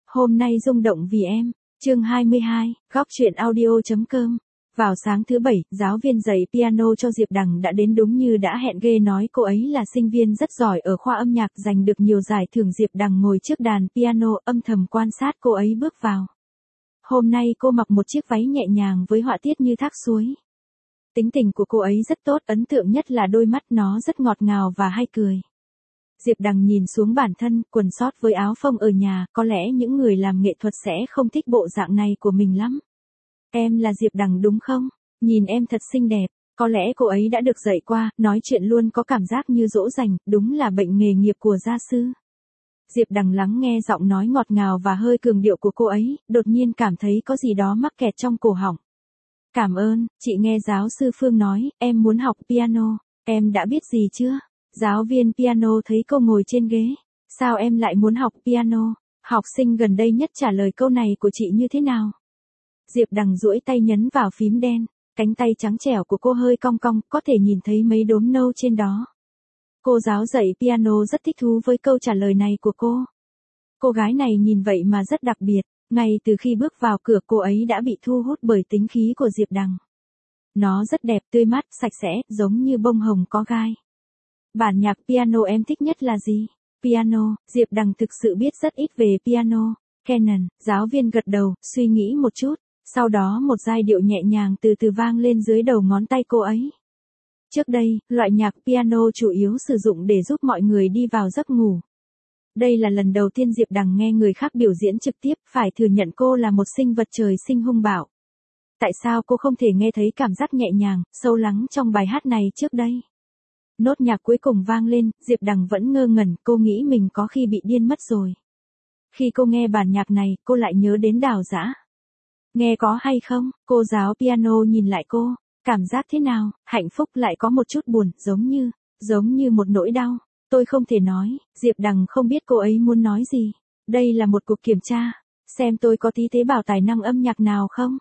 Hôm nay rung động vì em. Chương 22, góc truyện audio.com. Vào sáng thứ Bảy, giáo viên dạy piano cho Diệp Đằng đã đến đúng như đã hẹn. Ghê nói cô ấy là sinh viên rất giỏi ở khoa âm nhạc, giành được nhiều giải thưởng. Diệp Đằng ngồi trước đàn piano âm thầm quan sát cô ấy bước vào. Hôm nay cô mặc một chiếc váy nhẹ nhàng với họa tiết như thác suối. Tính tình của cô ấy rất tốt, ấn tượng nhất là đôi mắt nó rất ngọt ngào và hay cười. Diệp Đằng nhìn xuống bản thân, quần sót với áo phông ở nhà, có lẽ những người làm nghệ thuật sẽ không thích bộ dạng này của mình lắm. Em là Diệp Đằng đúng không? Nhìn em thật xinh đẹp, có lẽ cô ấy đã được dạy qua, nói chuyện luôn có cảm giác như dỗ dành, đúng là bệnh nghề nghiệp của gia sư. Diệp Đằng lắng nghe giọng nói ngọt ngào và hơi cường điệu của cô ấy, đột nhiên cảm thấy có gì đó mắc kẹt trong cổ họng. Cảm ơn, chị nghe giáo sư Phương nói, em muốn học piano, em đã biết gì chưa? Giáo viên piano thấy cô ngồi trên ghế. Sao em lại muốn học piano? Học sinh gần đây nhất trả lời câu này của chị như thế nào? Diệp Đằng duỗi tay nhấn vào phím đen. Cánh tay trắng trẻo của cô hơi cong cong, có thể nhìn thấy mấy đốm nâu trên đó. Cô giáo dạy piano rất thích thú với câu trả lời này của cô. Cô gái này nhìn vậy mà rất đặc biệt. Ngay từ khi bước vào cửa cô ấy đã bị thu hút bởi tính khí của Diệp Đằng. Nó rất đẹp, tươi mát, sạch sẽ, giống như bông hồng có gai. Bản nhạc piano em thích nhất là gì? Piano, Diệp Đằng thực sự biết rất ít về piano. Canon, giáo viên gật đầu, suy nghĩ một chút. Sau đó một giai điệu nhẹ nhàng từ từ vang lên dưới đầu ngón tay cô ấy. Trước đây, loại nhạc piano chủ yếu sử dụng để giúp mọi người đi vào giấc ngủ. Đây là lần đầu tiên Diệp Đằng nghe người khác biểu diễn trực tiếp, phải thừa nhận cô là một sinh vật trời sinh hung bạo. Tại sao cô không thể nghe thấy cảm giác nhẹ nhàng, sâu lắng trong bài hát này trước đây? Nốt nhạc cuối cùng vang lên, Diệp Đằng vẫn ngơ ngẩn, cô nghĩ mình có khi bị điên mất rồi. Khi cô nghe bản nhạc này, cô lại nhớ đến Đào Dã. Nghe có hay không? Cô giáo piano nhìn lại cô, cảm giác thế nào? Hạnh phúc lại có một chút buồn, giống như một nỗi đau. Tôi không thể nói, Diệp Đằng không biết cô ấy muốn nói gì. Đây là một cuộc kiểm tra, xem tôi có tí tế bào tài năng âm nhạc nào không?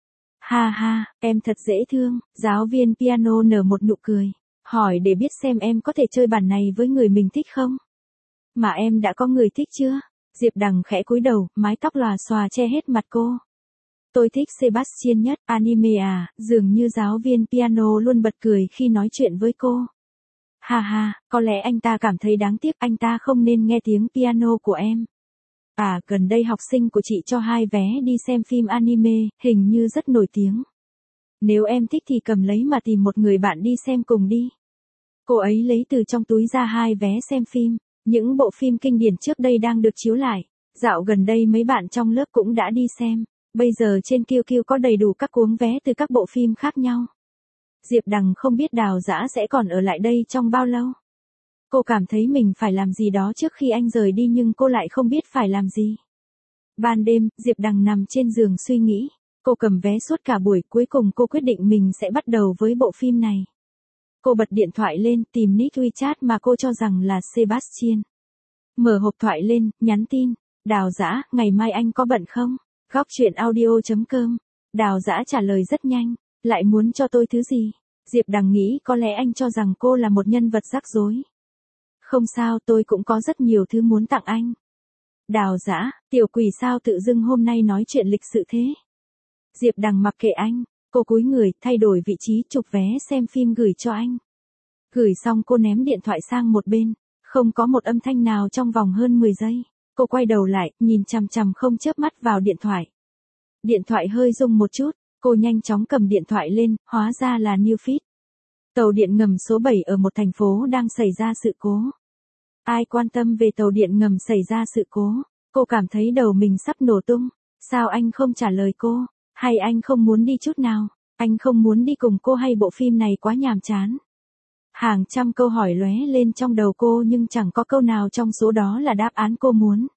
Ha ha, em thật dễ thương, giáo viên piano nở một nụ cười. Hỏi để biết xem em có thể chơi bản này với người mình thích không? Mà em đã có người thích chưa? Diệp Đằng khẽ cúi đầu, mái tóc lòa xòa che hết mặt cô. Tôi thích Sebastian nhất, anime à, dường như giáo viên piano luôn bật cười khi nói chuyện với cô. Ha ha, có lẽ anh ta cảm thấy đáng tiếc anh ta không nên nghe tiếng piano của em. À, gần đây học sinh của chị cho 2 vé đi xem phim anime, hình như rất nổi tiếng. Nếu em thích thì cầm lấy mà tìm một người bạn đi xem cùng đi. Cô ấy lấy từ trong túi ra 2 vé xem phim. Những bộ phim kinh điển trước đây đang được chiếu lại. Dạo gần đây mấy bạn trong lớp cũng đã đi xem. Bây giờ trên QQ có đầy đủ các cuốn vé từ các bộ phim khác nhau. Diệp Đằng không biết Đào Dã sẽ còn ở lại đây trong bao lâu. Cô cảm thấy mình phải làm gì đó trước khi anh rời đi nhưng cô lại không biết phải làm gì. Ban đêm, Diệp Đằng nằm trên giường suy nghĩ. Cô cầm vé suốt cả buổi, cuối cùng cô quyết định mình sẽ bắt đầu với bộ phim này. Cô bật điện thoại lên, tìm nick WeChat mà cô cho rằng là Sebastian. Mở hộp thoại lên, nhắn tin. Đào Dã, ngày mai anh có bận không? Góc truyện audio.com. Đào Dã trả lời rất nhanh. Lại muốn cho tôi thứ gì? Diệp Đằng nghĩ có lẽ anh cho rằng cô là một nhân vật rắc rối. Không sao, tôi cũng có rất nhiều thứ muốn tặng anh. Đào Dã, tiểu quỷ sao tự dưng hôm nay nói chuyện lịch sự thế? Diệp Đằng mặc kệ anh, cô cúi người, thay đổi vị trí, chụp vé xem phim gửi cho anh. Gửi xong cô ném điện thoại sang một bên, không có một âm thanh nào trong vòng hơn 10 giây. Cô quay đầu lại, nhìn chằm chằm không chớp mắt vào điện thoại. Điện thoại hơi rung một chút, cô nhanh chóng cầm điện thoại lên, hóa ra là Newfit. Tàu điện ngầm số 7 ở một thành phố đang xảy ra sự cố. Ai quan tâm về tàu điện ngầm xảy ra sự cố? Cô cảm thấy đầu mình sắp nổ tung. Sao anh không trả lời cô? Hay anh không muốn đi chút nào? Anh không muốn đi cùng cô hay bộ phim này quá nhàm chán? Hàng trăm câu hỏi lóe lên trong đầu cô nhưng chẳng có câu nào trong số đó là đáp án cô muốn.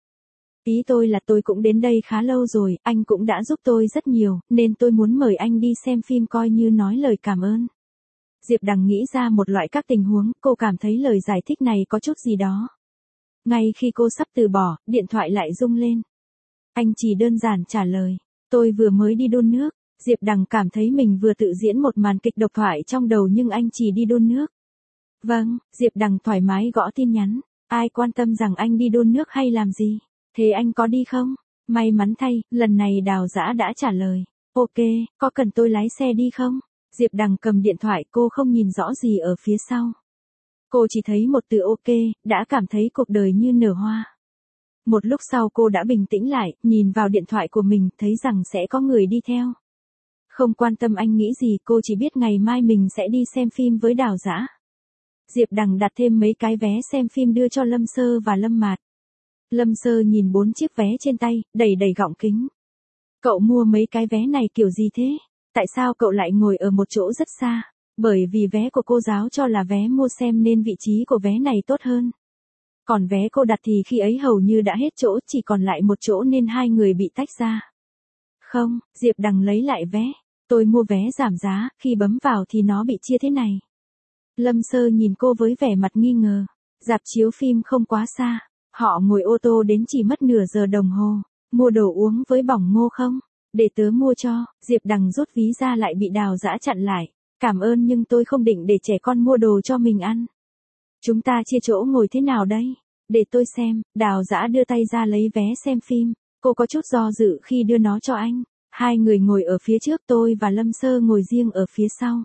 Ý tôi là tôi cũng đến đây khá lâu rồi, anh cũng đã giúp tôi rất nhiều, nên tôi muốn mời anh đi xem phim coi như nói lời cảm ơn. Diệp Đằng nghĩ ra một loại các tình huống, cô cảm thấy lời giải thích này có chút gì đó. Ngay khi cô sắp từ bỏ, điện thoại lại rung lên. Anh chỉ đơn giản trả lời, tôi vừa mới đi đun nước. Diệp Đằng cảm thấy mình vừa tự diễn một màn kịch độc thoại trong đầu nhưng anh chỉ đi đun nước. Vâng, Diệp Đằng thoải mái gõ tin nhắn. Ai quan tâm rằng anh đi đun nước hay làm gì? Thế anh có đi không? May mắn thay, lần này Đào Dã đã trả lời. Ok, có cần tôi lái xe đi không? Diệp Đằng cầm điện thoại, cô không nhìn rõ gì ở phía sau. Cô chỉ thấy một từ ok, đã cảm thấy cuộc đời như nở hoa. Một lúc sau cô đã bình tĩnh lại, nhìn vào điện thoại của mình, thấy rằng sẽ có người đi theo. Không quan tâm anh nghĩ gì, cô chỉ biết ngày mai mình sẽ đi xem phim với Đào Dã. Diệp Đằng đặt thêm mấy cái vé xem phim đưa cho Lâm Sơ và Lâm Mạt. Lâm Sơ nhìn 4 chiếc vé trên tay, đầy đầy gọng kính. Cậu mua mấy cái vé này kiểu gì thế? Tại sao cậu lại ngồi ở một chỗ rất xa? Bởi vì vé của cô giáo cho là vé mua xem nên vị trí của vé này tốt hơn. Còn vé cô đặt thì khi ấy hầu như đã hết chỗ, chỉ còn lại một chỗ nên hai người bị tách ra. Không, Diệp Đằng lấy lại vé. Tôi mua vé giảm giá, khi bấm vào thì nó bị chia thế này. Lâm Sơ nhìn cô với vẻ mặt nghi ngờ. Rạp chiếu phim không quá xa. Họ ngồi ô tô đến chỉ mất nửa giờ đồng hồ. Mua đồ uống với bỏng ngô không? Để tớ mua cho. Diệp Đằng rút ví ra lại bị Đào Dã chặn lại. Cảm ơn nhưng tôi không định để trẻ con mua đồ cho mình ăn. Chúng ta chia chỗ ngồi thế nào đây? Để tôi xem. Đào Dã đưa tay ra lấy vé xem phim. Cô có chút do dự khi đưa nó cho anh. Hai người ngồi ở phía trước, tôi và Lâm Sơ ngồi riêng ở phía sau.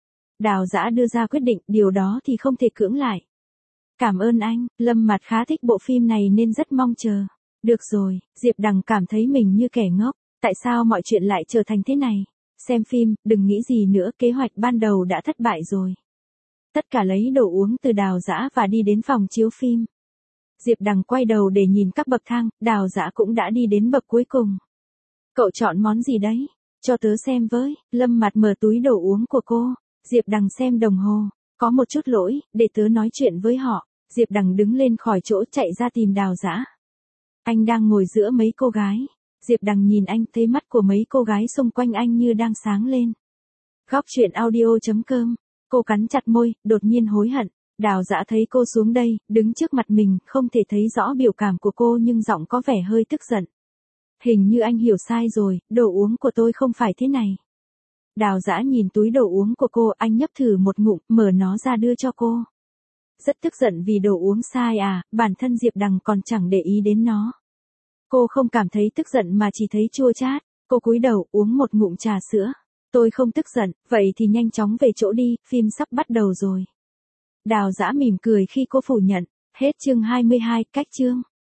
Đào Dã đưa ra quyết định, điều đó thì không thể cưỡng lại. Cảm ơn anh, Lâm Mạt khá thích bộ phim này nên rất mong chờ. Được rồi, Diệp Đằng cảm thấy mình như kẻ ngốc. Tại sao mọi chuyện lại trở thành thế này? Xem phim, đừng nghĩ gì nữa, kế hoạch ban đầu đã thất bại rồi. Tất cả lấy đồ uống từ Đào Dã và đi đến phòng chiếu phim. Diệp Đằng quay đầu để nhìn các bậc thang, Đào Dã cũng đã đi đến bậc cuối cùng. Cậu chọn món gì đấy? Cho tớ xem với. Lâm Mạt mở túi đồ uống của cô. Diệp Đằng xem đồng hồ. Có một chút lỗi, để tớ nói chuyện với họ. Diệp Đằng đứng lên khỏi chỗ chạy ra tìm Đào Dã. Anh đang ngồi giữa mấy cô gái. Diệp Đằng nhìn anh, thấy mắt của mấy cô gái xung quanh anh như đang sáng lên. Góc truyện audio.com. Cô cắn chặt môi, đột nhiên hối hận. Đào Dã thấy cô xuống đây, đứng trước mặt mình, không thể thấy rõ biểu cảm của cô nhưng giọng có vẻ hơi tức giận. Hình như anh hiểu sai rồi, đồ uống của tôi không phải thế này. Đào Dã nhìn túi đồ uống của cô, anh nhấp thử một ngụm, mở nó ra đưa cho cô. Rất tức giận vì đồ uống sai à, bản thân Diệp Đằng còn chẳng để ý đến nó. Cô không cảm thấy tức giận mà chỉ thấy chua chát. Cô cúi đầu uống một ngụm trà sữa. Tôi không tức giận, vậy thì nhanh chóng về chỗ đi, phim sắp bắt đầu rồi. Đào Dã mỉm cười khi cô phủ nhận. Hết chương 22, cách chương.